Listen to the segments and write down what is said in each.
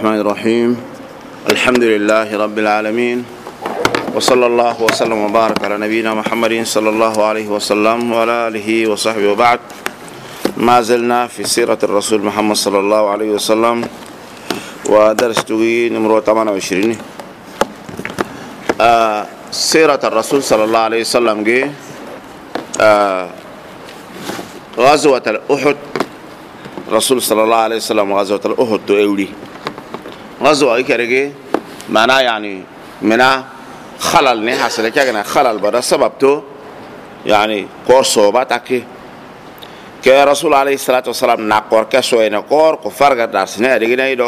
الرحمن الرحيم. الحمد لله رب العالمين، وصلى الله وسلم وبارك على نبينا محمد صلى الله عليه وسلم وعلى آله وصحبه وبعد. ما زلنا في سيرة الرسول محمد صلى الله عليه وسلم، ودرس نمرة 28. سيرة الرسول صلى الله عليه وسلم غزوة الأحد. رسول صلى الله عليه وسلم غزوة الأحد تؤولي غزوة إكرجي معناه يعني منا خلل حصل كأنه خلل بدا سبب تو يعني كور صوبات أكي كرسول عليه الصلاة والسلام نقور كسوة نقور كفار قدر سنة رجينا يدو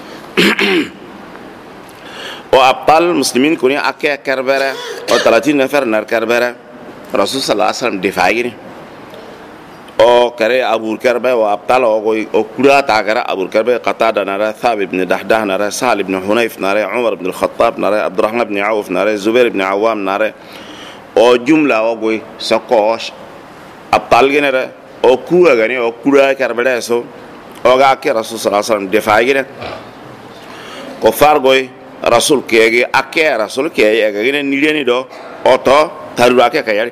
وأبطال المسلمين كوني أكي كربرة و30 نفر نر كربرة. رسول صلى الله عليه وسلم دفاعي او کرے ابو کربے و ابطال او کڑا تا کرا ابو کربے قتادہ نرى ثابت بن دحداه نرى سهل بن حنيف نرى عمر بن الخطاب نرى عبد الرحمن بن عوف نرى زبير بن عوام نرى او جملہ او کوئی سکوش ابطال کے نرى او کڑا گنی او کڑا کربے سو او گا کہ رسول صلی اللہ علیہ وسلم دفاع گنے کفار کوئی رسول کے گے اکے رسول کے گنے نیڑے نی دو او تو تھروا کے کیا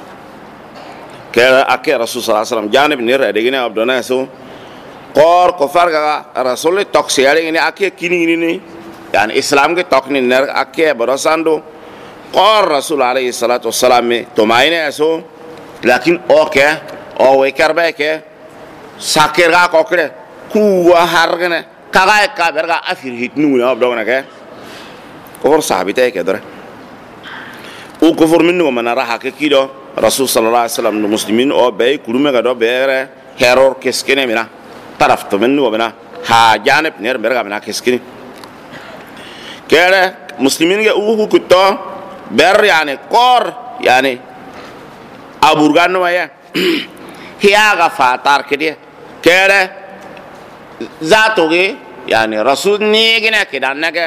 كان أكيد رسول صلى الله عليه وسلم جانب نير أدينا أبدنا سو قار كفار كا رسول تقصيري إني أكيد كني يعني إسلام كي تقني نير أكيد براساندو قار رسول عليه الصلاة والسلام توماينه سو لكن أوكي أو ويكربك ساكر كا كوكره كوا هارغنا كاغا كابرغا أفير هيتنو أبدنا كه كفر صحابته كدره وكفر منه من راح كيدو رسول صلى الله عليه وسلم المسلمين او بي كلمه غدو بيره هيرور كسكنه منا طرفت منه ومنا ها جانب نير برغا منا كسكني كده مسلمين او كتو بر يعني قر يعني ابورغان ويا هياغا فاتار كده ذاتوغي يعني رسول نيغنا كده نك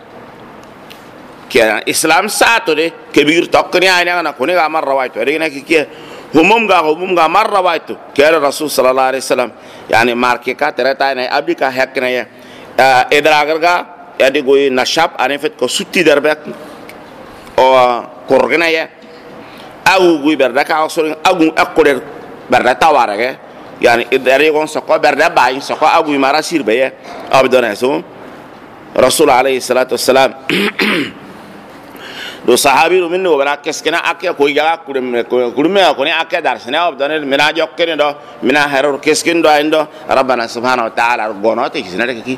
كان إسلام ساتو ده كبير تقنية أنا أنا كوني عمر روايته أرينا كي هموم عمر روايته كان الرسول صلى الله عليه وسلم يعني ماركة ترى أنا أبدي كهكنا يا إذا أقرأ يدي قوي نشاب أنا فت كسوتي دربك أو كورغنا يا أو قوي بردك أو سوري أو أقدر برد توارك يعني إذا أريكون سقوا برد باين سقوا أو قوي مرا سير بيه أبدنا يسوع رسول عليه الصلاة والسلام دو صحابي منه وبراكس كنا أكيا كوي جاك كرمه أكوني أكيا دارسنا وبدأنا منا جوك كنا دو منا هرور كسكين دو عندو ربنا سبحانه وتعالى ربنا تكسينا لكي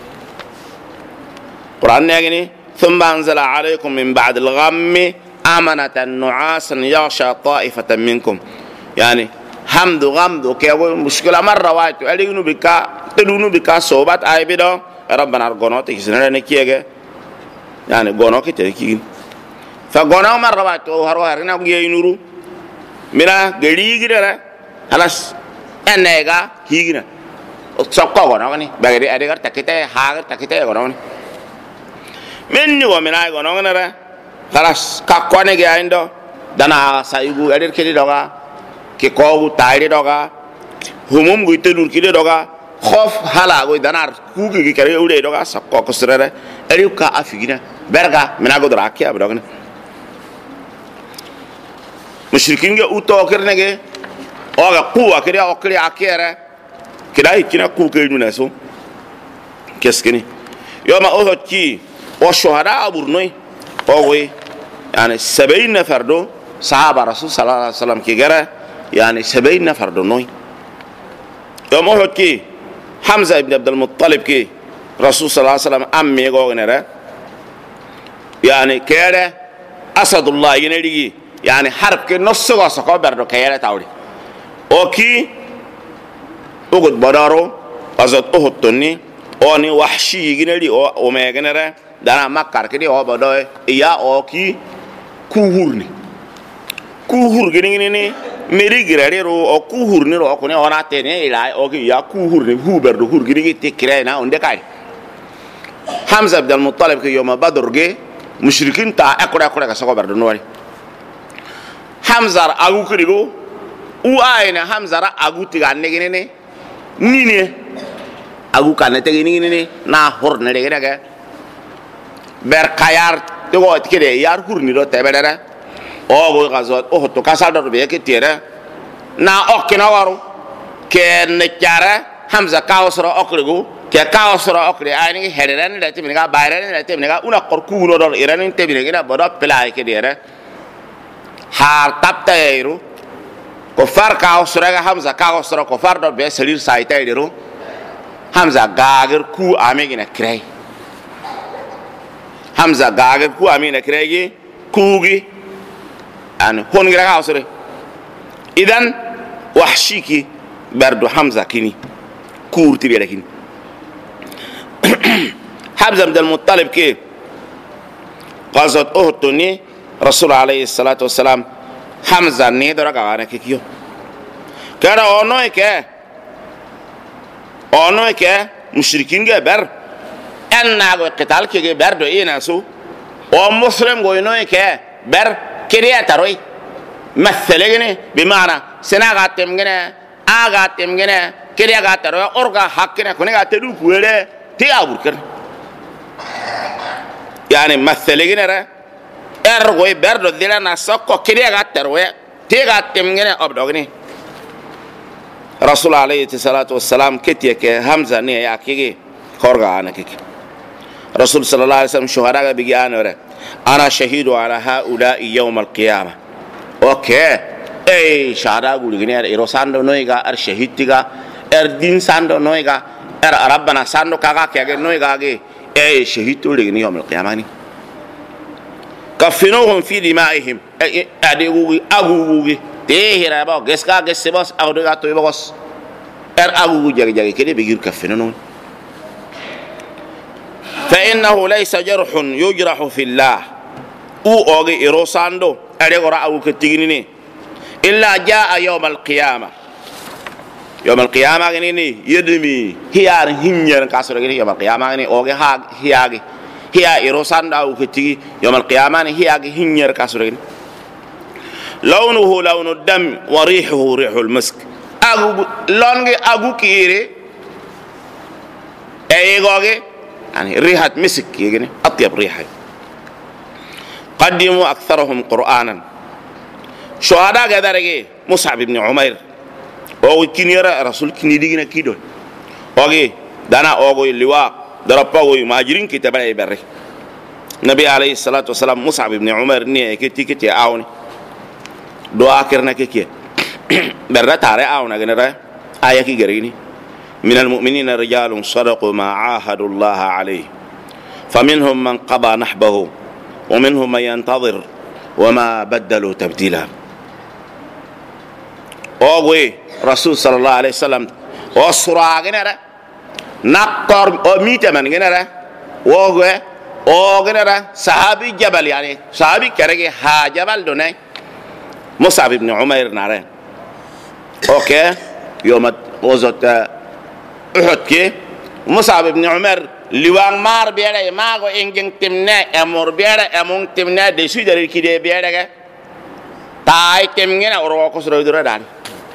قرآن يقولي ثم أنزل عليكم من بعد الغم أمنة نعاسا يغشى طائفة منكم يعني حمد غمد وكي مشكلة مرة وايد ألينو بكا تلونو بكا صوبات أي بدو ربنا ربنا تكسينا لكي يعني غنو كتير فغنا مرة واحدة وهرو هرنا ويا نورو منا غري غيره خلاص أنيغا هيغنا سقوا غنا غني بعدين أديكار تكتة هاغر تكتة غنا غني مني ومنا غنا غنا خلاص كأقوانه جايندو دنا سايبو أدير كذي دوغا كيكو تايري دوغا هموم غيتة نور كذي دوغا خوف حالا غوي دنار كوكي كذي أولي دوغا سقوا كسرة أديو كأفيغنا برغا منا غدرا كيا بدوغنا مشركين جا أوتوكرنا جا أوغا قوة كده أوكلي أكيرة كده يكنا قوة كده نسو كسكني يوم أوه كي والشهداء أبورنوي أوه يعني 70 نفر دو صحابة رسول صلى الله عليه وسلم كي جرا يعني 70 نفر دو نوي يوم أوه كي حمزة بن عبد المطلب كي رسول صلى الله عليه وسلم أمي جوغنرا يعني كده أسد الله ينادي يعني حرب كي نص واسقة بردو كيرة تاوري أوكي أقول بدارو أزد أهتني أني وحشي يجيني أو ما يجيني دانا ما كاركدي أو بداي يا أوكي كوهور جيني ميري غيري رو أو كوهور نيرو أكوني أنا تاني إلا أوكي يا كوهور هو بردو كوهور جيني تكرهنا عندك أي حمزة بن المطلب كي يوم بدر جي مشركين تا أكره كسقة بردو نوري Hamzar agu kirigo u ayna Hamzara agu tiga negene nini agu kan te ni na hor ne de ga ber kayar to go ti de yar hurni do te bedere o go gazot o to kasal do be ke tire na okina waru ke ne chara hamza kaosro okrigu ke kaosro okri ani hereren de tibni ga bayren de tibni ga una qorku no do iran tibni ga bodo pelai ke dire har taptairu ko far kaosro ga hamza kaosro ko far do be salir saita idiru hamza gager ku amegina krei hamza gager ku amina krei kugi an hongira kaosro idan wahshiki bardu hamza kini كورتي بيركين حمزة بن المطلب كي قصد أهتني رسول عليه الصلاة والسلام حمزة نيدرا كوانا كيكيو كان أونوي كي مشركين كي بر أنا قتال كي بر دو إيناسو ومسلم قوينوي كي بر كريا تروي مثلين بمعنى سناغات تمغنى آغات تمغنى kiriya ga taro orga hakkina kone ga tedu kuere te aburker yani masalegine ra ergo berdo dila na sokko kiriya ga taro te ga temgene obdogni rasul alayhi salatu wassalam ketiye ke hamza ne ya kige korga ana kike rasul sallallahu alaihi wasallam shuhada ga bigi anore ana shahidu ala haula yawm alqiyamah okay shahada gulgine ero sando noiga ar shahidtiga din sando noiga rabbana sando kaga kege noiga ge shahidu ligni yawm alqiyamah kafinuhum fi dimaihim adegugi agugugi tehira ba geska gesebos awduga to bos agugu jage jage kede bigir kafinuhum fa innahu laysa jarhun yujrahu fillah oge irosando adegora agu ketigini illa jaa yawm alqiyamah يوم القيامة غني يدمي هيار هنير كاسر غني يوم القيامة غني أوجه هياغي هيا إيروسان داو كتير يوم القيامة هياغي هنير كاسر غني لونه لون الدم وريحه ريح المسك أغو لونغي أغو كيري أيغوغي يعني ريحة مسك يغني أطيب ريحة قدموا أكثرهم قرآنا شهداء غدارغي مصعب بن عمير او كينيرا رسول كيني دينا كيدو اوغي دانا اوغو لواء درپاو ماجرين كي تباي بري النبي عليه الصلاه والسلام مصعب بن عمر ني كيتي اوني دو اخرنا كيكي برا تاري اونا غنرا ايا كي غريني من المؤمنين رجال صدقوا ما عاهدوا الله عليه فمنهم من قضى نحبه ومنهم من ينتظر وما بدلوا تبديلا اوغوي رسول صلى الله عليه وسلم وصرا غنرا نقر او ميتا من غنرا اوغوي او غنرا صحابي جبل يعني صحابي كرغي ها جبل دوني مصعب بن عمير ناره اوكي يوم وزت احد كي مصعب بن عمر لوان مار بيره ماغو انجن تمنا امور بيره امون تمنا دي سودر كي دي بيره تاي تمغنا اورو كو سرو دورا دان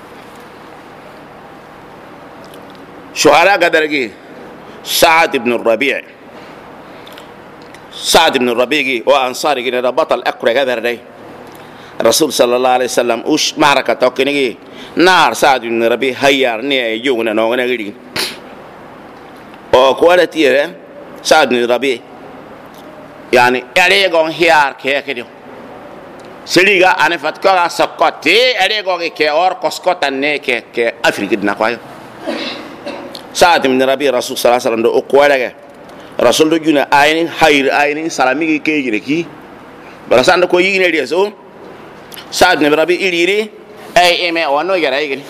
شهداء قدرجي سعد بن الربيع وأنصاري كنا بطل أقرأ قدر دي الرسول صلى الله عليه وسلم وش معركة توكنيجي نار سعد بن الربيع هيار نيا يجونا نوغنا غيرين وكوالتي سعد بن الربيع يعني أريغون هيار كيكديو سليغا أنا فتكوا سكوتي أريغون كي أور كسكوتا نيكي كي أفريقيا نقايو سعد بن ربيع رسول صلى الله عليه وسلم دو أقوالك رسول دو جونا آينين خير آينين سلامي كي يجريكي برسان دو كو يجيني ديسو سعد بن ربيع إليري أي إمي وانو يجري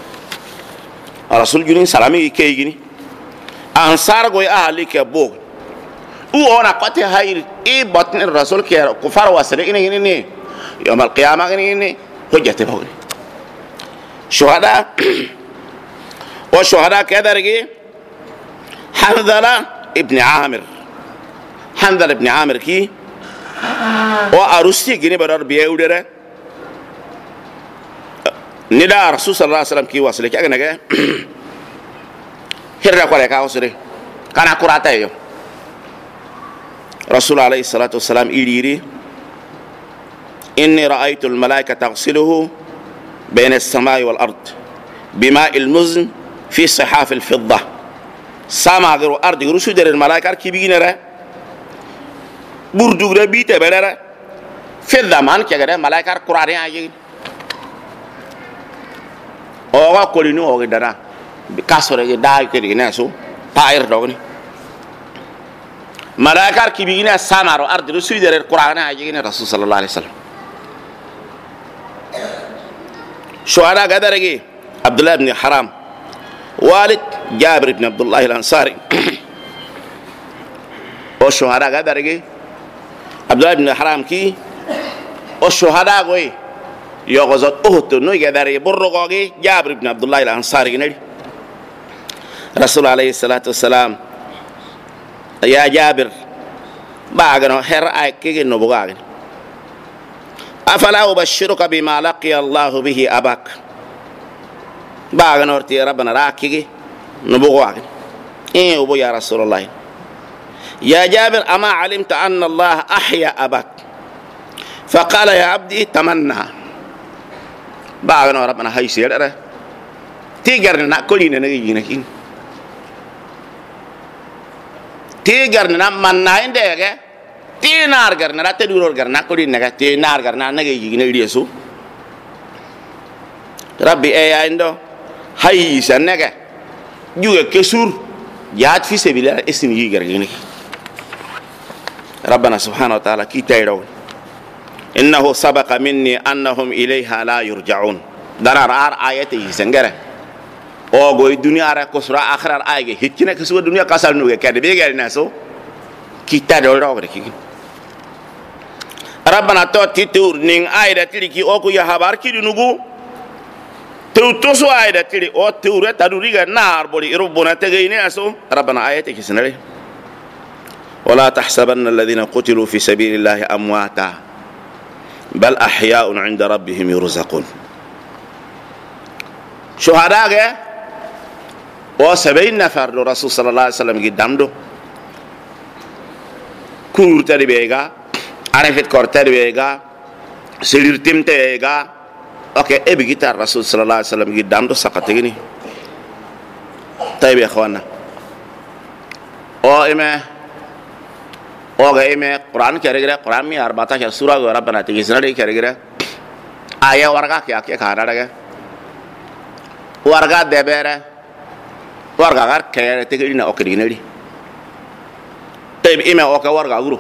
رسول جونا سلامي كي يجيني أنصار قوي أهلي كبوغ وأنا قتي خير إيه بطن الرسول كفار واسرين إني يوم القيامة إني حجة بوغ شهداء وشهداء كذا رجي حنظلة ابن عامر كي وأروسي جني بدر بيودره نداء رسول صلى الله عليه وسلم كي وصل كي أجنك hirra ko le ka usre kana kurata yo rasul alayhi salatu wassalam iliri inni ra'aytu al malaika taghsiluhu bayna as-samai wal ard bima al muzn fi sihaf al fidda sama garu ardi garu sudere al malaika kibiginere burdugre bite belere fidda man kegere malaika qur'ani ayi o wa kolinu o dara kasore ge dai ke dina so pair dogni malaikar kibigina samaro ardi sudere qur'ani ayi ne rasul sallallahu alaihi wasallam shuhada gadarege abdullah ibn haram والد جابر بن عبد الله الأنصاري والشهداء قدرجي عبد الله بن حرام كي والشهداء قوي يغزت أهت نوي قدرجي برقوقي جابر بن عبد الله الأنصاري نري رسول عليه الصلاة والسلام يا جابر باغنو هر أكيد نبغاغن أفلا أبشرك بما لقي الله به أباك باغن ورتي ربنا راكيغي نبوغواغ ايه ابو يا رسول الله يا جابر اما علمت ان الله احيا اباك فقال يا عبدي تمنى باغن ربنا هاي سير تيغرنا كولين نغي نكين تيغرنا من نايندهغه تينار غرنا تدورور غرنا كولين نغا تينار غرنا نغي نيريسو ربي اي عندو هاي سنجة جوا كسور جات في سبيل الله اسم يجرجينك ربنا سبحانه وتعالى كي تيرون إنه سبق مني أنهم إليها لا يرجعون درار آية يسنجره أو قوي الدنيا على كسر آخر آية هتكنا كسور الدنيا كسر نوجا كده بيجي الناسو كي تيرون رأوك ربنا توتي تور نين آية تلقي أو كي هبار كي نوجو توتوسو آية تلي أو تورة تدوريغا نار بولي ربنا تجيني أسو ربنا آية كيسنري ولا تحسبن الذين قتلوا في سبيل الله أمواتا بل أحياء عند ربهم يرزقون شهداء أو 70 نفر الرسول صلى الله عليه وسلم قدام دو كور تربيغا عرفت كور تربيغا سلير تيم تربيغا اوكي ابي جيتار الرسول صلى الله عليه وسلم قدام دو سقطيني طيب يا اخوانا او ايما قران كريغرا قران مي 14 سوره ربنا تيسنري كريغرا آية ورقا كي خانا دغ ورقا دبره ورقا غار كير تيغينا اوكدينري طيب ايما اوكا ورقا غرو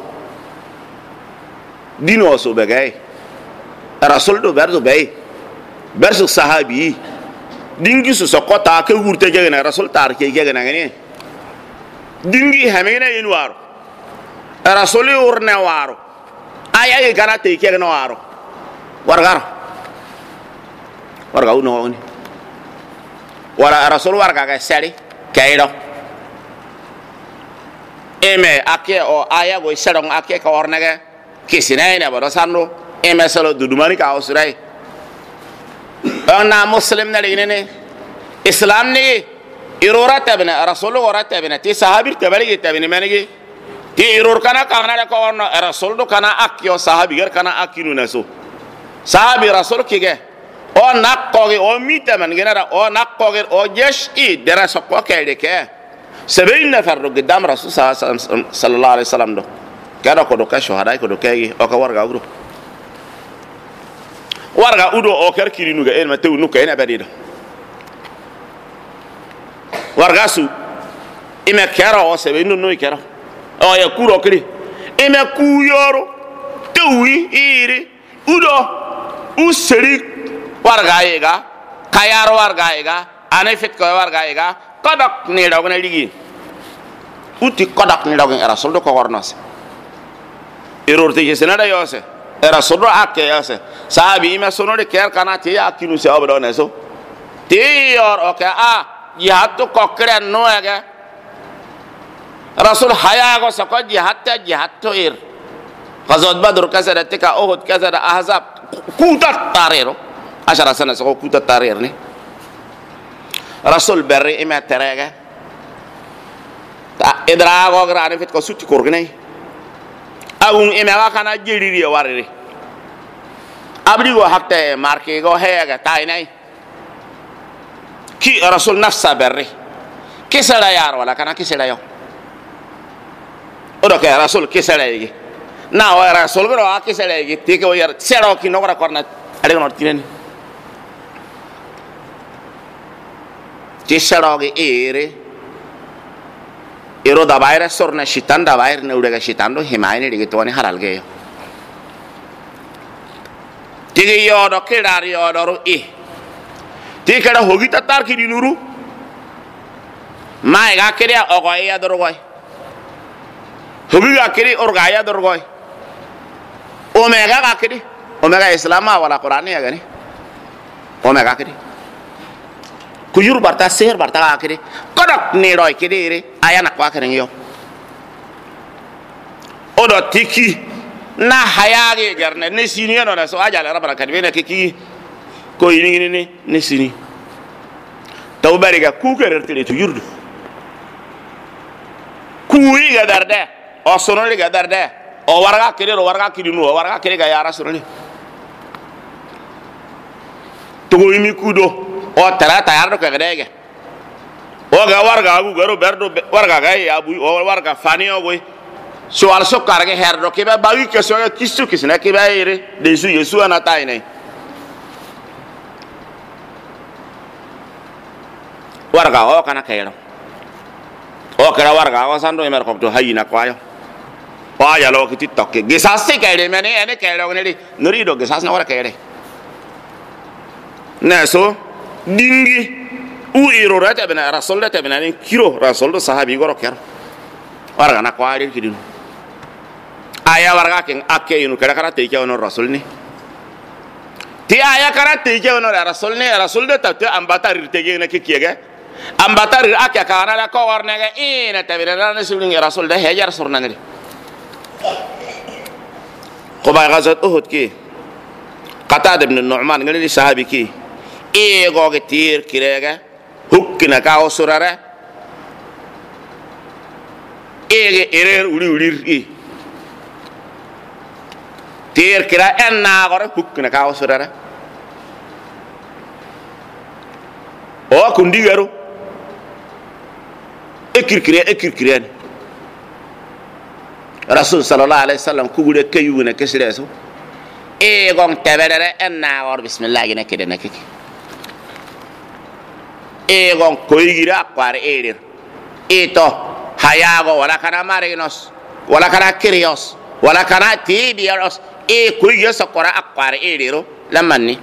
دينو سو بغاي الرسول دو برزو باي برسو صحابي دينغي سو سقطا كي ورته جينا رسول تار كي جينا غني دينغي همينا ينوارو رسول ورنا وارو ايا غانا تي كي غنا وارو ورغار ورغاو نوني ورا رسول ورغا سالي كايدو ايمي اكي او ايا غو سالون اكي كا ورنغا كيسيناينا بارو سانو ايمي سالو دودماني كا اوسراي أنا مسلم نلينني إسلام ني إيرورا تبنا رسول ورا تبنا تي صحابي تبلي تبني مني تي إيرور كنا كنا لكونا رسول دو كنا أكيو صحابي غير كنا أكينو نسو صحابي رسول كيجا أو ناقوغي أو ميتا من جنرا أو ناقوغي أو جيش إيه دراسة قوكي لكه 70 نفر قدام رسول صلى الله عليه وسلم دو كذا كدو كشهداء كدو كي أو كورغا غرو warga udo o kar kirinu ga en matew nu kayna badida warga su ime kera o sebe nu no kera o ya kuro kri ime ku yoro tewi iri udo useri warga yega kayar warga yega anefit ko warga yega kodak ni daw na ligi uti kodak ni daw en rasul do ko warnos error te senada yose era sodro akke yase sahabi ima sonore ker kana te akinu se obdo neso te yor oka a jihad to kokre no aga rasul haya go sako jihad to ir qazad badr kasada tika uhud kasada ahzab kuta tarero 10 sana sako kuta tarer ni rasul berri ima terega ta edra go grani fit ko sutti korgnay agun emega kana jeriri warire abdi go hakte marke go hega tainay ki rasul nafsa berri kisala yar wala kana kisala yo odo ke rasul kisala yi na wa rasul go kisala yi tike o yar sero ki nogora korna ade no tinen ti sero ge ero da bayre sorna shitan da bayre ne udega shitando himayne dige toni haral ge tige yo do kedar yo do ti kada hogi tatar ki dinuru mai ga kere ogoy ya dorgoy hogi ga kere orga ya dorgoy omega ga kere omega islama wala qur'ani ya gani omega kere kuyur barta ser barta ga kere kodok ne roy kere ayana kwa kere yo odo tiki na hayage garne ne sini no na so ajala rabana kadbe kiki ko yini ne sini taw bari ga ku kerer tele to yurdu ku yi ga darde o sono ga darde o warga kere warga kidinu o warga kere ga yara sono to go yimi kudo o tara tayar do ga dege o ga warga agu garo berdo warga ga ya bu o warga fani o boy so al so karge herdo ke ba bawi ke so kistu kisna ke ba ire de su yesu ana tainai warga o kana kayro o kara warga o sando emer ko to hayina kwayo o ya lo kiti tokke gesase kayre mene ene kayro ne nori do gesas na wara kayre na so dingi u iro rata bena rasul rata bena ni kiro rasul do sahabi goro ker warga na kwari kidin aya warga ken akke yinu kara kara te kewno rasul ni ti aya kara te kewno rasul ni rasul do ta ambatar te gene ke kiege ambatar akke kana la ko warnege ina tabira na sulun rasul da hejar surnanri ko ba gazat uhud ki qatada ibn nu'man ngali sahabi ki e goge tir kirega hukkina ka osurara ege erer uri tir kira enna gore hukkina ka osurara o kundi garu ekir rasul sallallahu alaihi wasallam kugude kayuguna kesireso e gon tebere enna gor bismillah gine kede nakiki e gon koyigira kwar erir ito hayago wala kana marinos wala kana kirios wala kana tibios e koyiga sakora akwar eriro lamanni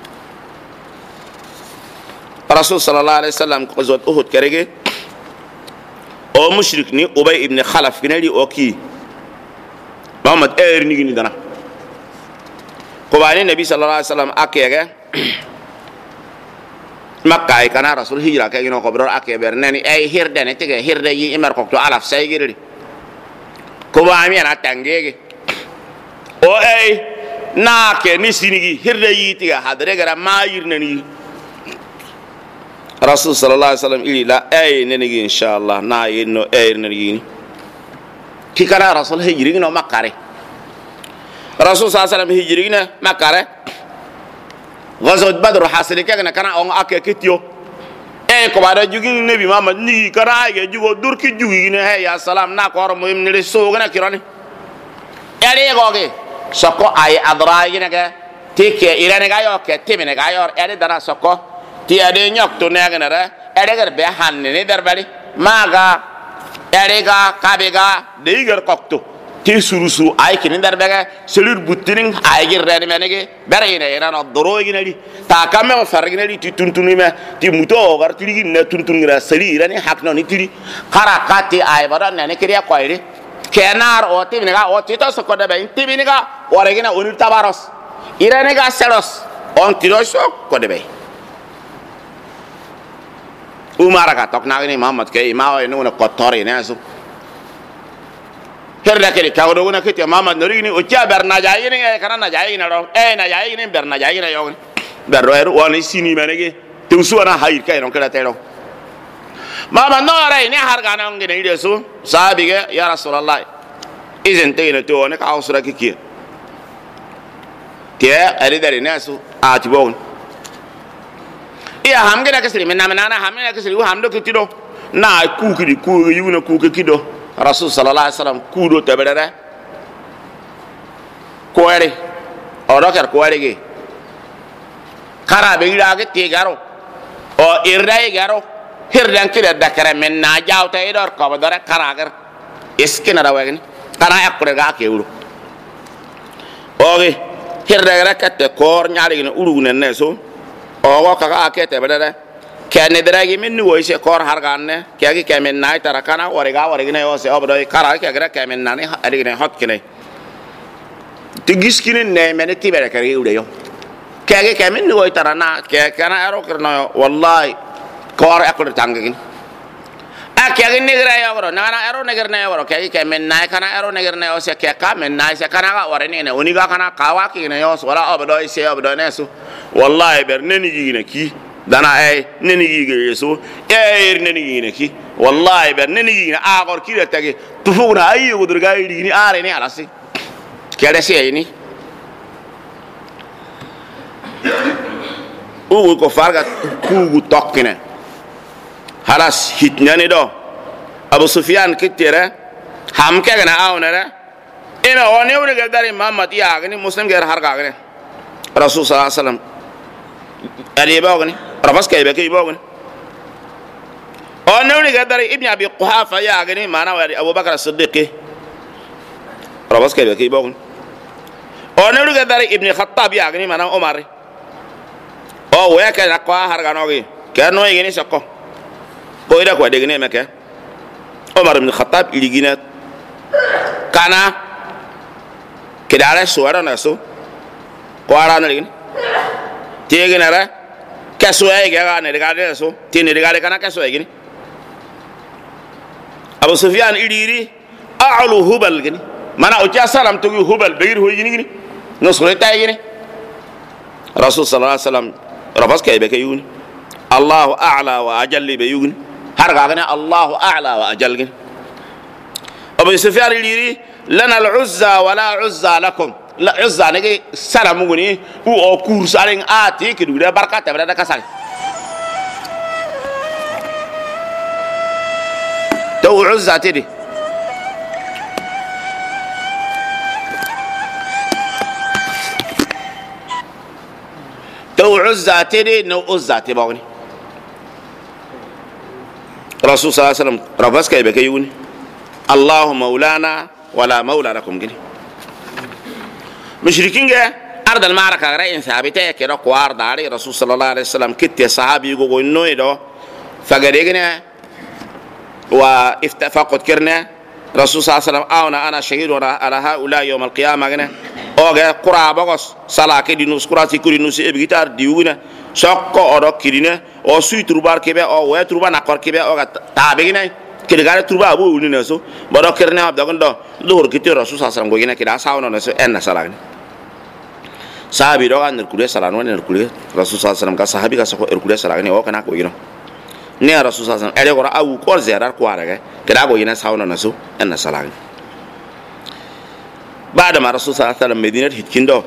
rasul sallallahu alaihi wasallam ko zot uhud kerege o mushrik ni ubay ibn khalaf ginali oki muhammad ni gini dana ko bani nabi sallallahu alaihi wasallam akege makka ay kana rasul hijra kay no ko bro akebe nani ay hirde ne tege hirde yi imer ko to alaf say giri ko ba mi na tangege o ay na ke ni sinigi hirde yi tiga hadre gara mayir nani rasul sallallahu alaihi wasallam ila ay nenigi inshallah na yino ay nenigi ki kana rasul hijri no makare rasul sallallahu alaihi wasallam hijri na makare غزوة بدر حاصل كأن كان أون أكيد كتيو ko bada jugi nabi Muhammad ni kara ge jugo durki jugi ne he ya salam na ko mo imni so gana kirani ere goge soko ay adra gi ne ga tike irane ga yo ke timine ga yo ere dara soko ti ade nyok to ne ga ne ere ga be hanne ne darbali maga ere ga kabe ga de igar kokto ti surusu ay kin darbe ga selur butining ay gi rene menege bere ine ina no doro gi ne di ta kame o fargi ne di ti tuntuni me ti muto gar ti gi ne tuntun gira seli irane hakno ni ti kara kati ay bada ne kiriya ko ire kenar o ti ne ga o ti to soko de be ti ne ga ore gi na onir tabaros irane ga selos on ti do ko de be umara ka tok na ni Muhammad ke imawo ino na kotori ne asu herda kele kawdo wona kete Muhammad norini o tia berna jayi ni kana na jayi na ro na jayi ni berna jayi na yo berro woni sini menege tu suwana hayir kay non kala tero mama no rai ne har ga nan ngene ide su sahabi ga ya rasulullah izin te ne to ne ka usra kiki te ari dare ne su a ti bon iya hamge da kasri men na hamge da kasri hamdo kitido na ku kidi ku yuna ku kido rasul sallallahu alaihi wasallam ku do tabere ko ere oro kar ko ere ge kara be ira ge te garo o irrai garo hirdan kida dakara men na jawta idor ko badara kara gar iskina da wagni kana yakure ga ke wuro oge hirda gara katte kor nyaari ne urugune ne so o ko ka ke te badara kene dragi min wo ise kor harganne kegi kemen nay tara kana wore ne o se obdo kara ke gara kemen nani ari ne hot kine tigiskine ne men tibere kare ude yo kege kemen wo tara na ke kana ero kerno wallahi kor akor tangin a kege negra yo bro na ero negra ne bro kege kemen nay kana ero negra ne o se ke ka men nay se kana ga wore ne oni ga kana kawa ki ne yo wala obdo ise obdo ne so wallahi ber neni gine ki dana ay neni yige yeso neni yine ki wallahi ber neni yine agor ki de tagi tufuna ay yudur ga yidi ni are ni alasi kede se ni u ko farga ku tokkine halas hitnani do abu sufyan kitere ham ke gana awnere ina woni woni ga dari muhammad ya gani muslim ga har ga gani rasul sallallahu alaihi wasallam ali bawgani rafas kay be kay bawgani on newni gadari ibn abi quhafa ya gani mana wali abubakar as-siddiq rafas kay be kay bawgani on newni gadari ibn khattab ya gani mana umar o waya kay nakwa har ganogi kano yini sakko ko ida ko degene meke umar ibn khattab iligina kana kidara suwara naso ko arana ligin tegenara kaso ay ga ne daga so tini daga kana kaso ay gini abu sufyan idiri a'lu hubal gini mana o ja salam to hubal beir ho gini no sore tay gini rasul sallallahu alaihi wasallam rafas kay be kayuni allah a'la wa ajalli be yugni har ga gani allah a'la wa ajal gini abu sufyan idiri lana al-uzza wa la uzza lakum la uzza ne salamu guni u o kursaring ati ke duda barkata berada kasal to uzza tidi no uzza te bawni rasul sallallahu alaihi wasallam rabas kay be kayuni allah maulana wala maula lakum gini مشركين أرض المعركة رأي ثابتة كده قوار داري رسول صلى الله عليه وسلم كتير صحابي يقولوا إنه إذا فقدرنا وافتقد كرنا رسول صلى الله عليه وسلم أنا شهيد على هؤلاء يوم القيامة كنا أو جا قرآن بقص صلاة كدي نوس قرآن تكوري نوس إبغيتار ديونا شق أو كدينا أو سوي تروبار كبا أو ويا تروبار نقار كبا أو تابعنا كده قال تروبار أبو ولينا سو بدو كرنا أبدأ كندا دور كتير رسول صلى الله عليه وسلم قوينا كده ساونا نسو إن صلاة sahabi do kan nerkule salano nerkule rasul sallallahu alaihi wasallam ka sahabi ka sako nerkule salane o kana ko yino ne rasul sallallahu alaihi wasallam ele gora awu ko zerar ko araga kada go yina sawna nasu en salane baada ma rasul sallallahu alaihi wasallam medina hitkindo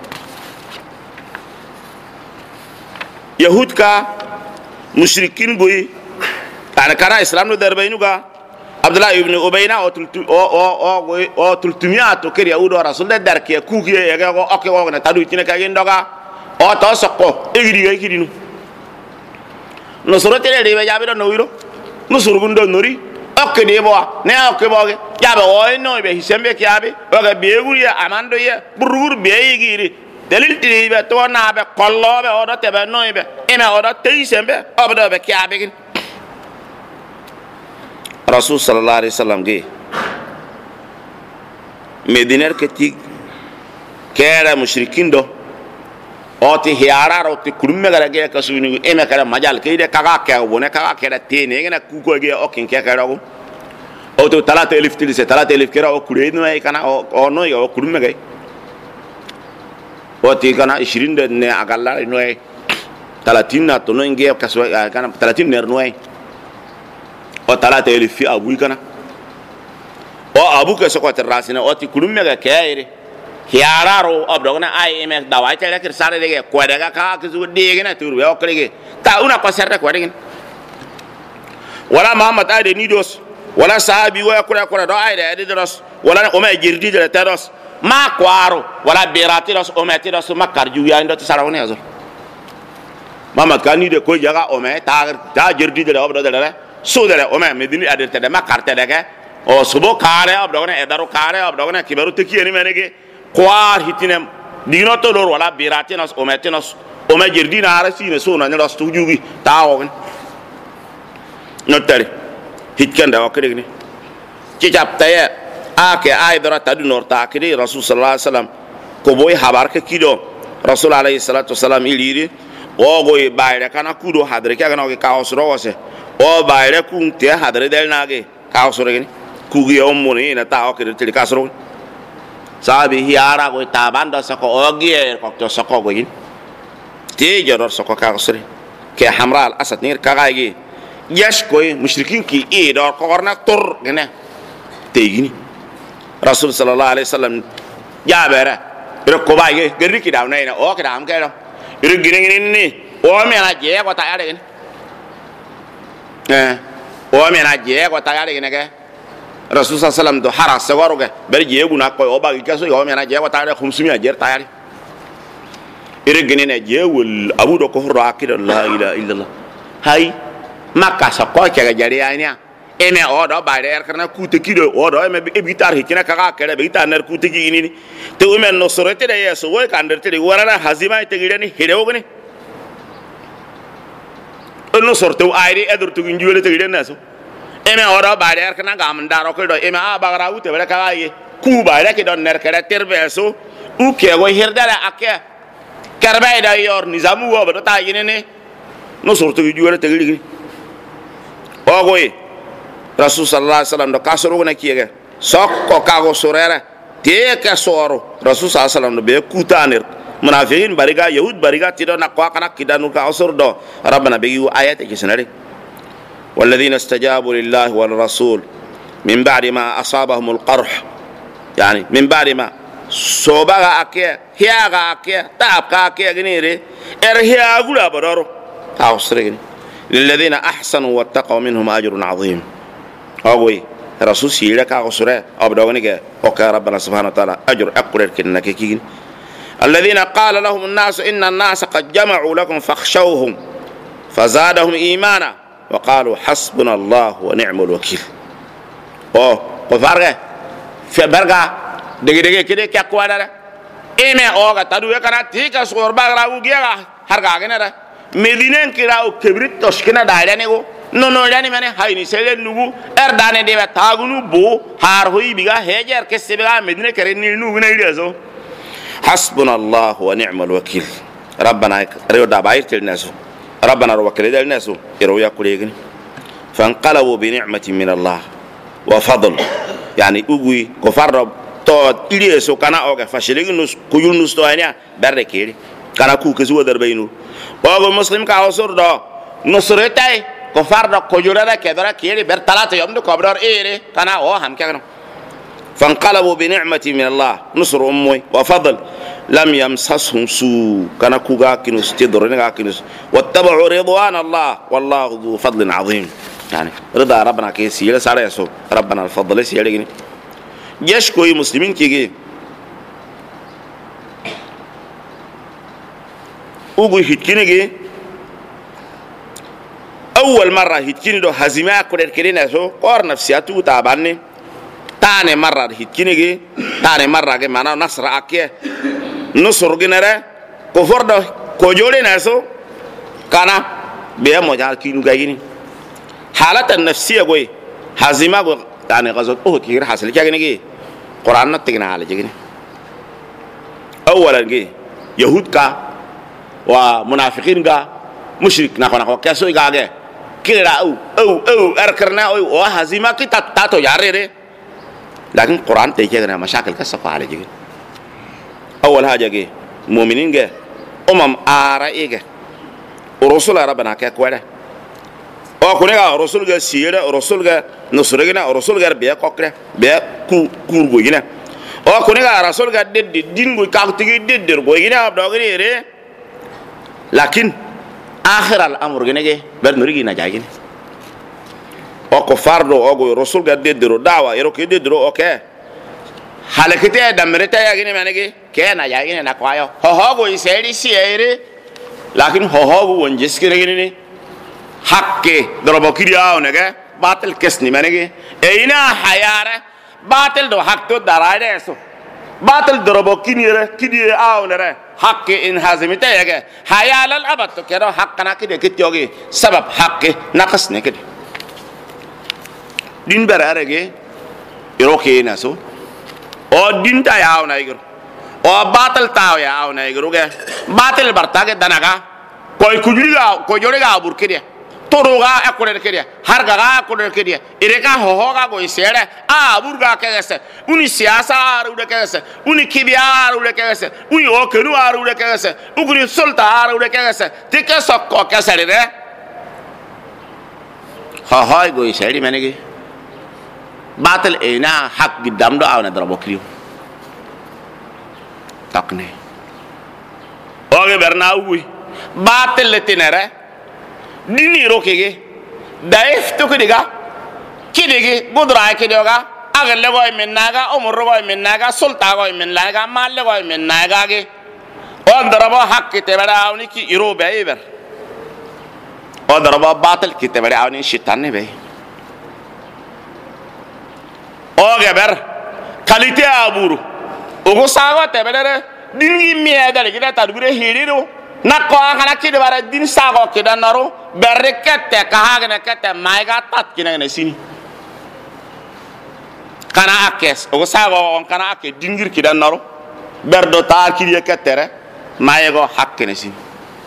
yahud ka mushrikin boy ana kara islam no darbaynu ga abdullah ibn ubayna o tultumia to keri yaudo rasul da darke kukiye ya go okke go na tadu tine ka gindoga o to sokko egiri ga kidinu no sorote de be jabe do no wiro no surgundo nori okke de bo ne okke bo ge jabe o no be hisembe kiabe o ga be guri amando ye burgur be yigiri dalil tiri be to na be kollo be o do tebe no be ina o do teisembe o do be kiabe gin rasul sallallahu alaihi wasallam ge mediner ketik kera mushrikin do oti hiara oti kurumme gara ge kasuni eme kara majal ke de kaga ke wona kaga ke da tene ngena ku ko ge o kin ke kara go o to 3000 tilise 3000 kera o kure no ay kana o no yo kurumme ge oti kana 20 de ne agalla no ay 30 na to no nge kaso kana 30 ner no ay o talata yeli fi abu kana o abu ke sokoti rasina o ti kulum mega kayre hiararo obdogna ay me dawa tele kir sare de ko daga ka ke zu de gena turu yo krege ta una ko serre ko de wala muhammad ade ni dos wala sahabi wa kura do ay de dos wala o me jirdi de teros ma kwaro wala berati dos o me tiros makar ju ya ndo sarawne azol muhammad kani de ko jaga o me ta jirdi de obdo de so de o me medini ade te de makar te de ke o subo kare obdogna edaro kare obdogna kibaru te ki ni menege kwar hitinem dino to lor wala berati nos o me tinos o me jirdi na ara sine so na ros tujugi tawo notari hitkanda wa kede ni ci japtaye ake ay dara tadu norta akidi rasul sallallahu alaihi wasallam ko boy habar ke kido rasul alaihi salatu wasallam iliri o goy bayre kana kudo hadre ka kana ka osro wose o bayre kun te hadre del nage ka osro ni kugi o moni na ta o ke te ka osro sabi hiara go tabanda sako ogie ko to sako go yin te joror sako ka osre ke hamra al asad nir ka gaigi yash koy mushrikin ki e do korna tor gene tegini rasul sallallahu alaihi wasallam jabere re ko baye gerri ki daw nayna o ka am kay do re gine ni o me na je ko ta yare gene o me na je ko ta yare gene ke rasul sallallahu alaihi wasallam do haras sawaro ge ber je guna ko o ba ki so o me na je ko ta yare khumsumi ajer ta yare re gine ne je wal abu do ko ro akida la ilaha illallah hay maka sa ko ke jari anya eme o do ba der kana kute kido o do eme bitar hikina ka kere bitar ner kute gi ni te o men no sorete de yeso wo ka nder te warana hazima te gidani hirewo gani no sorte o ayri edur to njuwele te gidana so eme o do ba der kana ga am daro ko do eme a ba gara ute bele ka ye ku ba der ke don ner kere terbe so u ke go hirdala ake karba da yor nizamu wo do ta yine ne no sorte njuwele te gidani ogoy rasul sallallahu alaihi wasallam do kasoro na kiyege sokko kago sorere te ka soro rasul sallallahu alaihi wasallam do be kutanir munafiqin bariga yahud bariga tido na kwa kana kidanu ka osor do rabbana be yu ayat ke sanare walladhina istajabu lillahi wal rasul min ba'di ma asabahum al qarh yani min ba'di ma sobaga ake hiaga ake tapka ake gnire hiaga gula bodoro ha osre للذين احسنوا واتقوا منهم اجر عظيم اوي رسول سيلك اغسره ابدونك اوكا ربنا سبحانه وتعالى اجر اقرر كنك كين الذين قال لهم الناس ان الناس قد جمعوا لكم فاخشوهم فزادهم ايمانا وقالوا حسبنا الله ونعم الوكيل او كفارغه في برغا دغ كده كقوادا ايمه اوغا تدو كنا تيكا سور باغرا وغيا هرغا غندا medinen kirao kebrit toskena dairane go no dani mane hayni selen nugu erdane de tagunu bo har hoyi biga hejer kesebega medine kereni nugu na idazo hasbunallahu wa ni'mal wakil rabbana reyo da bayir telnaso rabbana wakil delnaso iro yakulegni fanqalabu bi ni'matin min allah wa fadl yani ugui ko fardo to iliyeso kana oga fashilinus kuyunus to anya berre kiri kana ku kesu darbayinu ogo muslim ka osur do nusretay ko fardo ko jurara kedara kiri ber talata yom do kobdor ere kana o ham kagno fanqalabu bi ni'mati min allah nusr ummi wa fadl lam yamsashum su kana ku ga kinus tidrun ga kinus wattabu ridwan allah wallahu dhu fadlin azim yani rida rabbana ke siyela sare so rabbana al fadl siyela gini jesh koy muslimin kige ugu hitkinige اول مره هيتكيني دو هزيمه كودر كرينا سو قور نفسياتو تاباني تاني مره هيتكينيغي تاني مره كي مانا نصر اكي نصر غنره كفر دو كوجولي ناسو كانا بيا موجال كينو غايني حالات النفسيه غوي هزيمه غو يعني غزوه اوه كير حاصل كاغنيغي قران نتغنا على جيني اولا غي يهود كا ومنافقين كا مشرك نكو كاسو غاغه كيرا او اركرنا او هزيمه كي تاتو ياريره لكن القران تيجينا مشاكل كسفه على جي اول حاجه جي مؤمنين جي ارائيه ورسول ربنا كاكوره o ko ne ga rasul ga siyera rasul ga nusre gina rasul ga be kokre be kurgo gina o ko ne ga rasul ga deddi dingo ka tigi dedder go gina do gire re lakin akhir al amr gina ge ber nuri gina jagine o ko fardo o go rasul ga deddero dawa ero ke deddero o ke halakite damreta ya gine manege ke na jagine na kwayo ho go iseri siere lakin ho go wonjes kire gine hakke dorobo kiriya onege batil kesni manege eina hayara batil do hakto darade so batil dorobo kiriya awnere hakke in hazimita yage hayalal abatto kero hakkana kide kityoge sabab hakke naqas ne kide din berarege iroke na so o din ta yawna igro o batil taw yawna igro ge batil bartage danaga koy kujliga ko jorega burkide toroga akore kedia harga ga akore kedia ireka hohoga go isere a burga kegese uni siyasa aru de kegese uni kibia aru de kegese uni okenu aru de kegese uguri sulta aru de kegese tike sokko kesere de hohoy go isere menege batal ena hak gidam do awna drobo kriyo takne oge berna uwi batal letinere dini rokege daif to kidiga kidigi gudra kidoga agalle goy mennaga umur goy mennaga sulta goy mennaga malle goy mennaga ge on darabo hak kitebara awni ki iro beiber on darabo batil kitebara awni shaitan ne be o geber kalite aburu ogo sago tebere dini miedale gida tadgure hiriru nakko kana kide bara din sago kida naro berrekete kahagene kete maiga tat kinene sini kana akes ogo sago on kana ake dingir kida naro berdo ta kiriye ketere maigo hakkene sini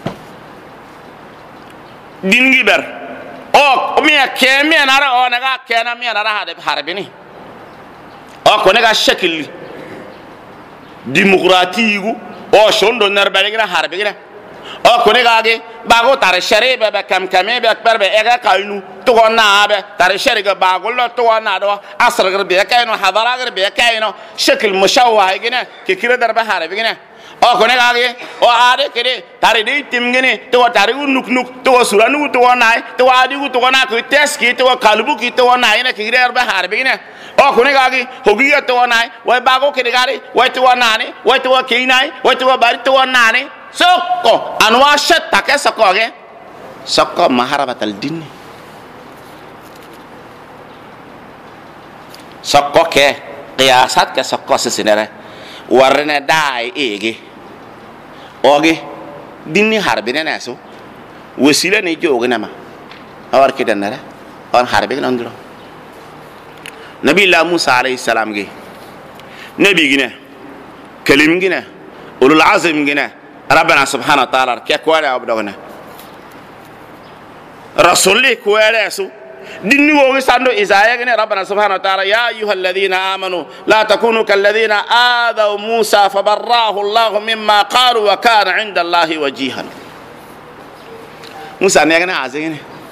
dingi ber o mi kemi nara onaga kena mi nara hade harbini o ko nega shekil demokratigu o shondo nerbegira harbigira o kone gage bago tare shere be kam kame be perbe ega kainu to na be tare shere ga bago lo to na do asr gar be kaino hadara gar be kaino shakl mushawwa gine ke kire darba hare gine o kone gage o ade kede tare de tim gine to tare nuk nuk to suranu to na to adi to na ko teski to kalbu ki to na ine ke kire darba hare gine o kone gage hogiya to na way bago kede gare way to na ne way to kinai way to bari to na ne sokko anwa shatta ke sokko ge sokko maharabatal dinni sokko ke qiyasat ke sokko sisinere warne dai ege oge dinni harbine naso wasila ne joge nama awar kidanare on harbe nandiro nabi la musa alayhi salam ge nabi gine kalim gine ulul azm gine ربنا سبحانه وتعالى كيكوالا أبدونا رسولي كوالا سو ديني وغساندو إزايا ربنا سبحانه وتعالى يا أيها الذين آمنوا لا تكونوا كالذين آذوا موسى فبراه الله مما قالوا وكان عند الله وجيها موسى نيغنا عزيغنا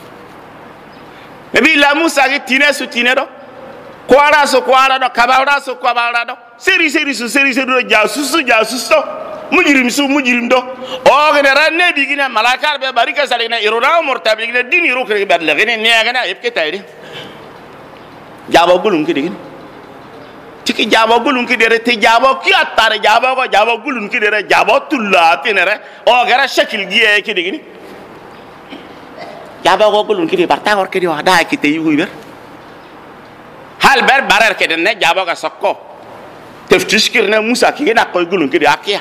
نبي الله موسى تيني سو تيني دو كوالا سو كوالا دو كباولا سو كباولا دو سيري دو جاسوس دو mujrim su mujrim do o gene ranne bigina malakar be barika salina iruna murtabi gine dini ru ke be lagene ne gana yepke tayri jabo bulun ki digin tiki jabo bulun ki dere te jabo ki attare jabo bulun ki dere jabo tulla tinere o gara shakil giye ki digin jabo bulun ki de barta gor ke di wada ki te yugo ber hal ber barar ke de ne jabo ga sokko teftish kirne musa ki na koy gulun ki de akiya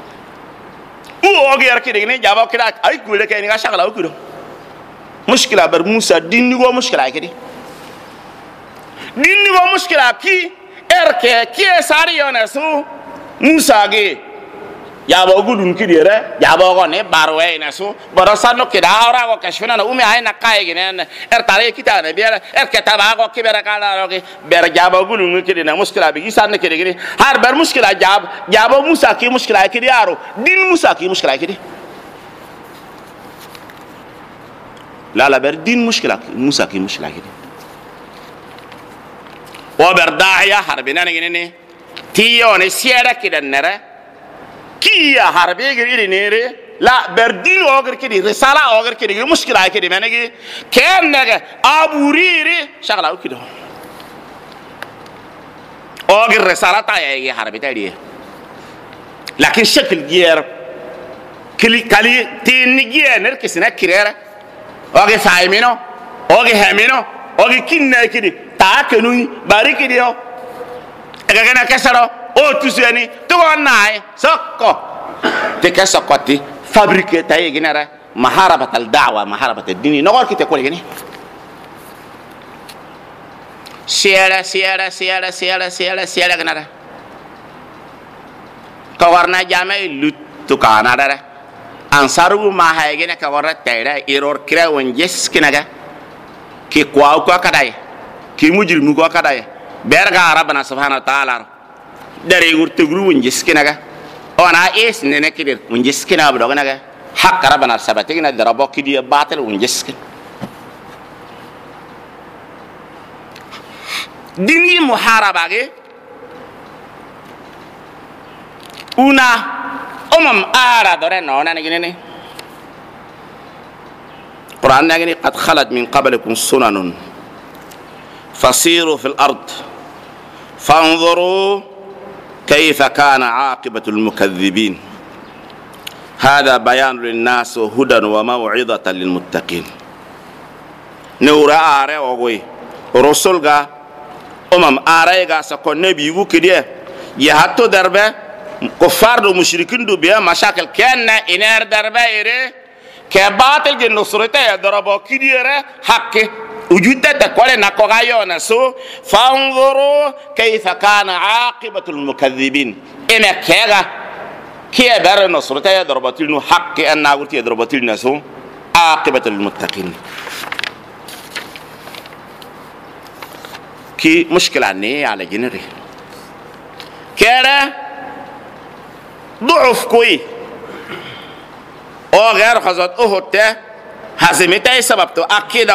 oge yarki degene jabo kida ay gule kay ni ga shagala okudo mushkila bar musa dinni go mushkila kidi dinni go mushkila ki erke ki sari yona su musa ge jabo gulun kidere jabo go ne barwe na su barasano kida ora go kashfina na umi ay na kay gene tare kita ne biara ketaba go kibera kala ge ber jabo gulun kidi na mushkila bi isan kidi gidi har bar mushkila jabo musa ki mushkila kidi aro din musa ki mushkila kidi لا بردين مشكلة موسى كي مشكلة كده وبرداعية حربنا نجنني تيو نسيرة كده نرى كي حربي كده نرى لا بردين أوغر كده رسالة أوغر كده مشكلة كده ما نجي كم نجى أبوريري شغلة كده أوغر رسالة تاعي حربي تاعي لكن شكل جير كالي تينيجي نركسنا كريرة أوغي فاهمينه أوغي همينه أوغي كنا كده تاكنوي باري كده أكنا كسره أو تسياني تقول ناي سكو تكسكوتي فابريكي تاي جنرا محاربة الدعوة محاربة الدين نقول كده كل جنيه سيارة جنرا كورنا جامع لتوكانا دارا أنصارو ما هاي جنا كورنا تيرا إيرور كرا ونجس كناجا كي كواو كوا كداي كي مجرم كوا كداي بيرجع ربنا سبحانه وتعالى dari urtugru ونجس كناجا أنا إيش ننكر ونجس كنا بدوغناجا حق ربنا سبتينا دربوا كدي باطل ونجس كن ديني محاربة una ara dore no na ngene Quran ngene qad khalat min qablikum sunanun fasiru fil ard fanzuru kayfa kana aqibatu al mukaththibin hada bayan lin nas wa hudan wa maw'izatan lil muttaqin nura are ogoy rasul ga ara ga sa ko nabi wu kidiye ya hatto darbe كفار دو مشركين دو بيا مشاكل كان إنار دربايره كباطل جن نصرته يضربوا كديره حق وجودته تقول نكوغايو نسو فانظروا كيف كان عاقبة المكذبين إما كيغا كي بر نصرته يضربوا تلنو حق أن نقولت يضربوا تلنو نسو عاقبة المتقين كي مشكلة ني على جنري كيرا ضعف كوي او غير خزات اوهته هزمتي سببته اكيد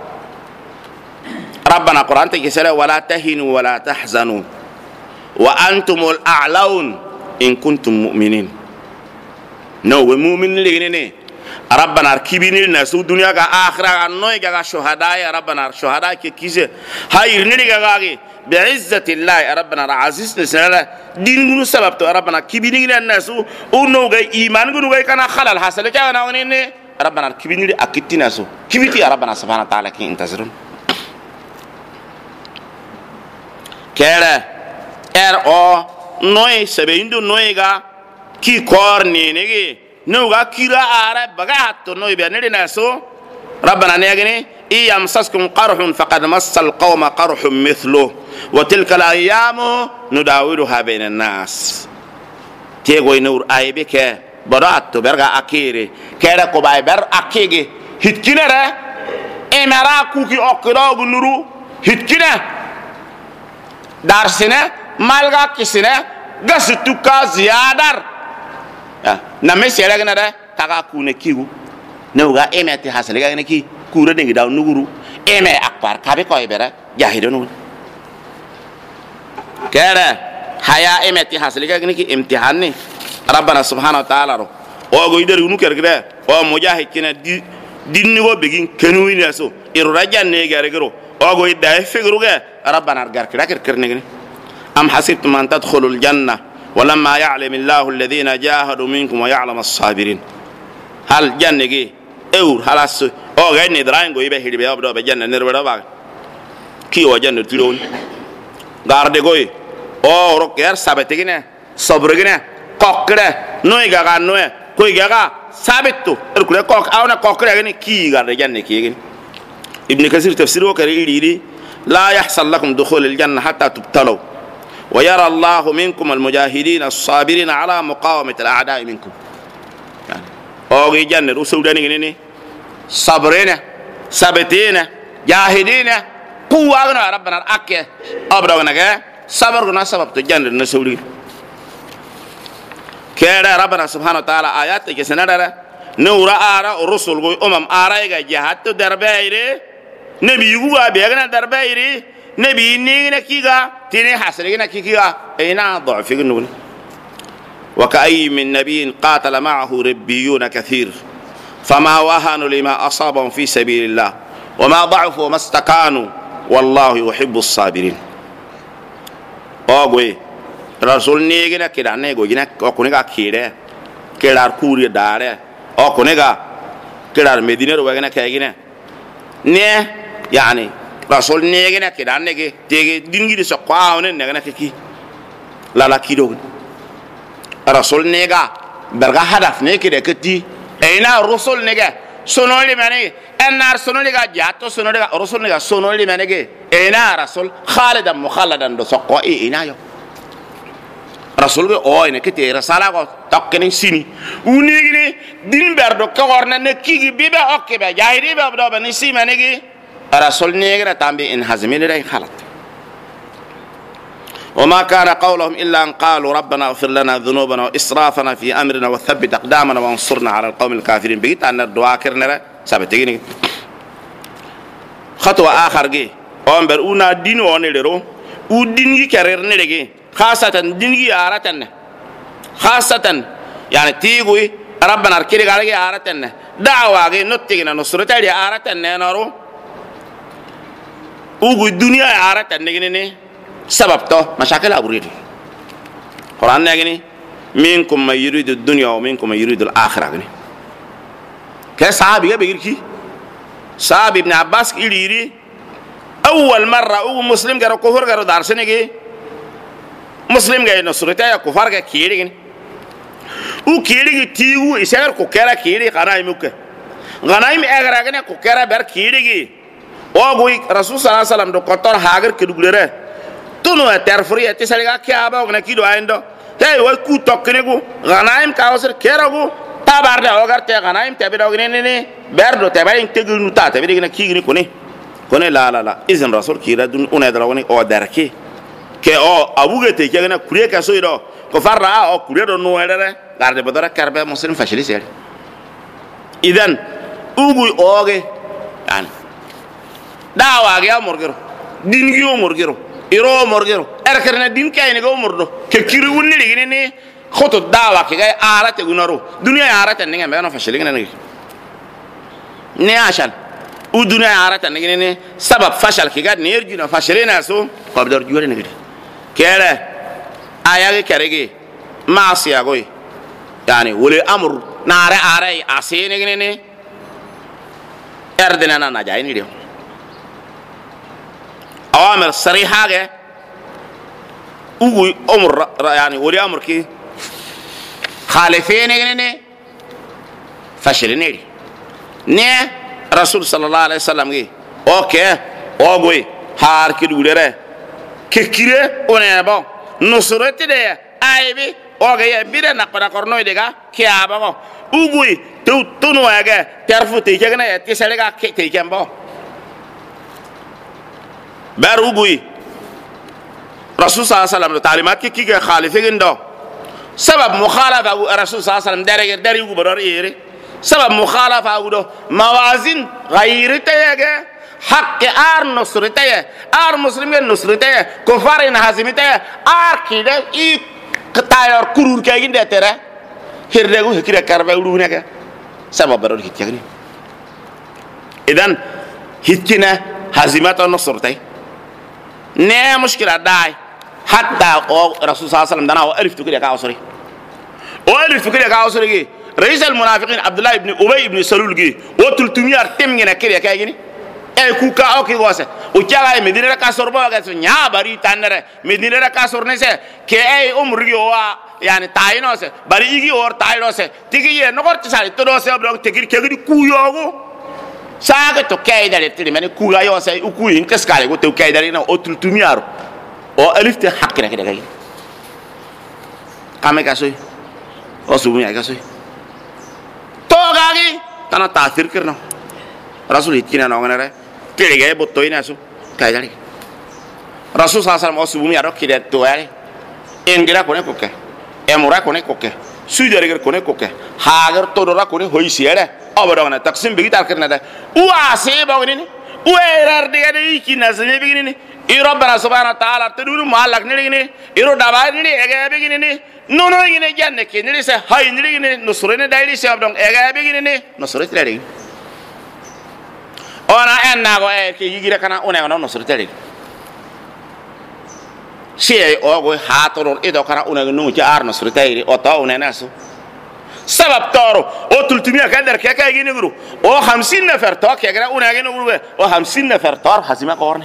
ربنا قران تكسل ولا تهنوا ولا تحزنوا وانتم الاعلون ان كنتم مؤمنين نو مؤمن لغني ربنا كبين الناس الدنيا كاخره نوي كا شهداء ربنا شهداء كيزه هاي نيغا بعزة الله ربنا العزيز نسنا دين سبب تو ربنا كبيرين الناس ونوغي إيمان ونوغي كنا خلل حصل كنا ونين ربنا كبيرين أكيد ناسو كبيرتي ربنا سبحانه وتعالى كي انتظرون كلا أو نوي سبعيندو نويغا كي كورني نيجي نوغا كيرا عرب بغاهتو نوي بيني ناسو ربنا نيجي إن يمسسكم قرح فقد مس القوم قرح مثله وتلك الأيام نداولها بين الناس تيغوي نور آيبك برات برغا أكيري كيرا كوباي بر أكيغي هتكينا را إمرا كوكي أقراغ نورو هتكينا دارسنا مالغا كسنا غسطوكا زيادر نمي سيرغنا را كاكا كوني كيغو نوغا إمتي حاصلغا نكي كورا دنگي داو نغورو إمي أكبر كابي كوي برا جاهدو نور كيرا حيا إمتي حاصلغا نكي امتحاني ربنا سبحانه وتعالى رو اوغو يدر نو كرغدا او مجاهد كنا دي نيغو بيغين كنوي ناسو إرو رجان نيغارغرو اوغو يدا فيغروغا ربنا رغار كرنغني أم حسبتم أن تدخلوا الجنة ولما يعلم الله الذين جاهدوا منكم ويعلم الصابرين هل جنة اور خلاص او غاي ندراين غو يبه هيبه ابدو بجنة نربدا با كي او جنة تلون غاردي غوي او روكير سابتيغنا صبرغنا كوكره نوي غا نوي كوي غا سابتو ركله كوك اونا كوكره غني كي غاردي جنة كي ابن كثير تفسيره كريدي لا يحصل لكم دخول الجنة حتى تبتلوا ويرى الله منكم المجاهدين الصابرين على مقاومة الأعداء منكم يعني أوغي جنة رسول داني ني صبرين ثابتين جاهدين قوة ربنا أكي أبرنا كه صبرنا سبب تجنة نسولي كده ربنا سبحانه وتعالى آيات كسنة نورا آرا رسول غوي آرا يغا جهات دربايري نبي يغوا بيغنا دربايري نبي نيغنا كيغا تيني حسرغنا كيغا اينا ضعف نون وكأي من نبي قاتل معه ربيون كثير فما وهنوا لما أصابهم في سبيل الله وما ضعفوا وما استكانوا والله يحب الصابرين اوغوي رسول نيغنا كيدا نيغو جنا كونيغا كيره كيدار كوري داره او كونيغا كيدار مدينه وغنا كايغنا ني يعني رسول نيغنا كيدا نيغي تيغي دينغي سقاو نيغنا كي لا لا كيدو رسول نيغا برغا هدف نيكي كتي اينا رسول نيغا سونولي ماني النار سونولي جاتو سونولي رسول نيغا سونولي ماني اينا رسول خالدا مخلدا دو سقو اينا يو رسول او ان كتي رساله کو تكني سيني ونيغي دين بردو كورنا نكيغي بيبا اوكي با جايري با دو بني سي ماني رسول نيغا تامبي ان حزمي لي خلط وما كان قولهم إلا أن قالوا ربنا اغفر لنا ذنوبنا وإسرافنا في أمرنا وثبت أقدامنا وانصرنا على القوم الكافرين بقيت أن الدعاء كرنا سابتين خطوة آخر جي أمبر أونا دين ونيرو ودين كرر نيرجي خاصة دين آرتنا خاصة يعني تيجي ربنا أركيل على آرتنا دعوة جي نتيجنا نصرت على آرتنا نارو وجو الدنيا آرتنا نيجي سبب تو مشاكل أبوريد القرآن نجني منكم من يريد الدنيا ومنكم من يريد الآخرة نجني كصحابي بيقول كي صحابي ابن عباس يري أول مرة أو مسلم جرو كفر جرو دارسني كي مسلم جاي نصرته يا كفار جاي كيري كني وكيري تيجو إسحاق كوكرا كيري غنايم مكة غنايم أغرى كني كوكرا بير كيري كي وأقول رسول صلى الله عليه وسلم دو كتر هاجر كدوغلره تونو ترفري تسالغا كيابا وغنا كيدو ايندو تاي واي كو توكنيغو غنايم كاوسر كيراغو تابارد اوغار تي غنايم تبيدو غنيني بيردو تباين تيغل نوتا تبيدو غنا كيغني كوني لا لا لا اذن رسول كيرا دون اون دراوني او داركي كي او ابوغه تي كيغنا كوري كاسويدو كو فارا او كوري دو نو ادره غارد بدر كاربه مسلم فاشلي سير اذن اوغوي اوغي يعني داواغي امورغيرو دينغي امورغيرو إيرو مرجرو أركرنا دين كاين جو مرده ككيرو ونيلي ني خطو دعوة كي جاي آرات يقولنارو دنيا آرات النجى ما أنا فشلين نجى ني عشان ودنيا آرات النجى ني سبب فشل كي جاد نيرجينا فشلين أسو قبضر جواري نجى كيره آية كريجي معصية قوي يعني ولي أمر نار آري عصي نجى ني أردنا نجاي نيريو أوامر صريحة جه وقول أمر يعني ولي أمر كي خالفين يعني فشلين ني رسول صلى الله عليه وسلم جه أوكي أوغوي هار كدولره ككيره ونبا نصرت ده أيبي أوغي بيره نقرأ كورنوي دعا كيابا وقول تونو أجا تعرفوا تيجي كنا تيسالك تيجي أمبا بارugui رسول صلى الله عليه وسلم تعليمات كي خالفين دو سبب مخالفة رسول صلى الله عليه وسلم داري برر إيري سبب مخالفة دو موازين غير تيجا حق نصر تيجا مسلمين نصر تيجا كفار هزيمة تيجا كده إي كتاير كرور كاين ده ترى هردو هكذا كاربا ودونا كا سبب برر هتيجني إذن هتينا هزيمة النصر تيجا نه مشكلة داي حتى رسول صلى الله عليه وسلم دنا ألف تكري كاوسري ألف تكري كاوسري رئيس المنافقين عبد الله بن أبي بن سلول جي وتلتمية تمجنا كري كايني كوكا أوكي واسه وجاء مدينة كاسور بقى نيا بري تانره مدينة كاسور نسه كأي عمري هو يعني تاينوسه بري يجي اور تاينوسه تيجي نقول تسالي تدوسه بلوك تكير كيري كويوغو ساعة تو كاي داري تري ماني كوغا يوسا وكوي إنكس كاري وتو كاي داري نا أوتل توميارو أو ألف تحقق كده كاي كامي كاسوي أو سومي كاسوي توغاغي تنا تأثير كرنا رسول يتكينا نوعنا تري كاي بطوي ناسو كاي داري رسول صلى الله عليه وسلم أو سومي أرو كده تواري إنجرا كونه كوكه أمورا كونه كوكه سودريغر كوني كوكه هاغر تودورا كوني هوي سيره ابدونا تقسيم بيجي تاركنا ده واسي باغني ويرار ديغي كي نازني بيغني اي ربنا سبحانه وتعالى تدور مالك نيغني ايرو دابا ني اغا بيغني نونو ني جانne كي ني سه هاي ني نصرني دايلي سي ابدون اغا بيغني نصرت لدي انا انغو اي كي يغير كانا اونغ نصرت لدي شيء أو هاتورور إذا كان أونغ نو جار نصرت لدي أو تا أونغ سبب تارو او تلتمية كدر كيا كيا يجينغرو او 50 نفر تا كيا غنا اون يجينغرو او 50 نفر تار حزمه قورني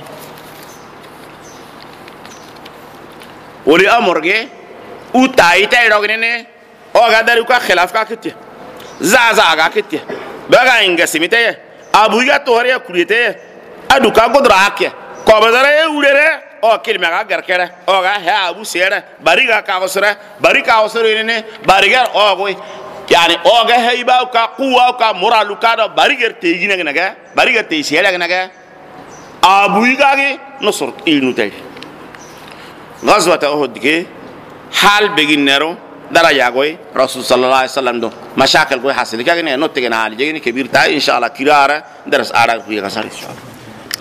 ولي امرغي او تايتا يروغني او غادر كا خلاف كا كتي زازا كا كتي بغا انغسميته ابويا توريا كوريته ادوكا غدراكيا كوبدره ولره او كلمه غركره او غا ها ابو سيره باريغا كاوسره باريكا اوسره ني باريغا او يعني اوغا هيبا وكا قوه وكا مورال وكا باريغر تيجينا نغا باريغر تيسيلا نغا ابويغاغي نصر ينوتاي غزوه احد كي حال بيجينرو درجه غوي رسول صلى الله عليه وسلم دو مشاكل غوي حاصل كاغني نوتيغنا حال جيني كبير تا ان شاء الله كيراره درس ارا في غسال ان شاء الله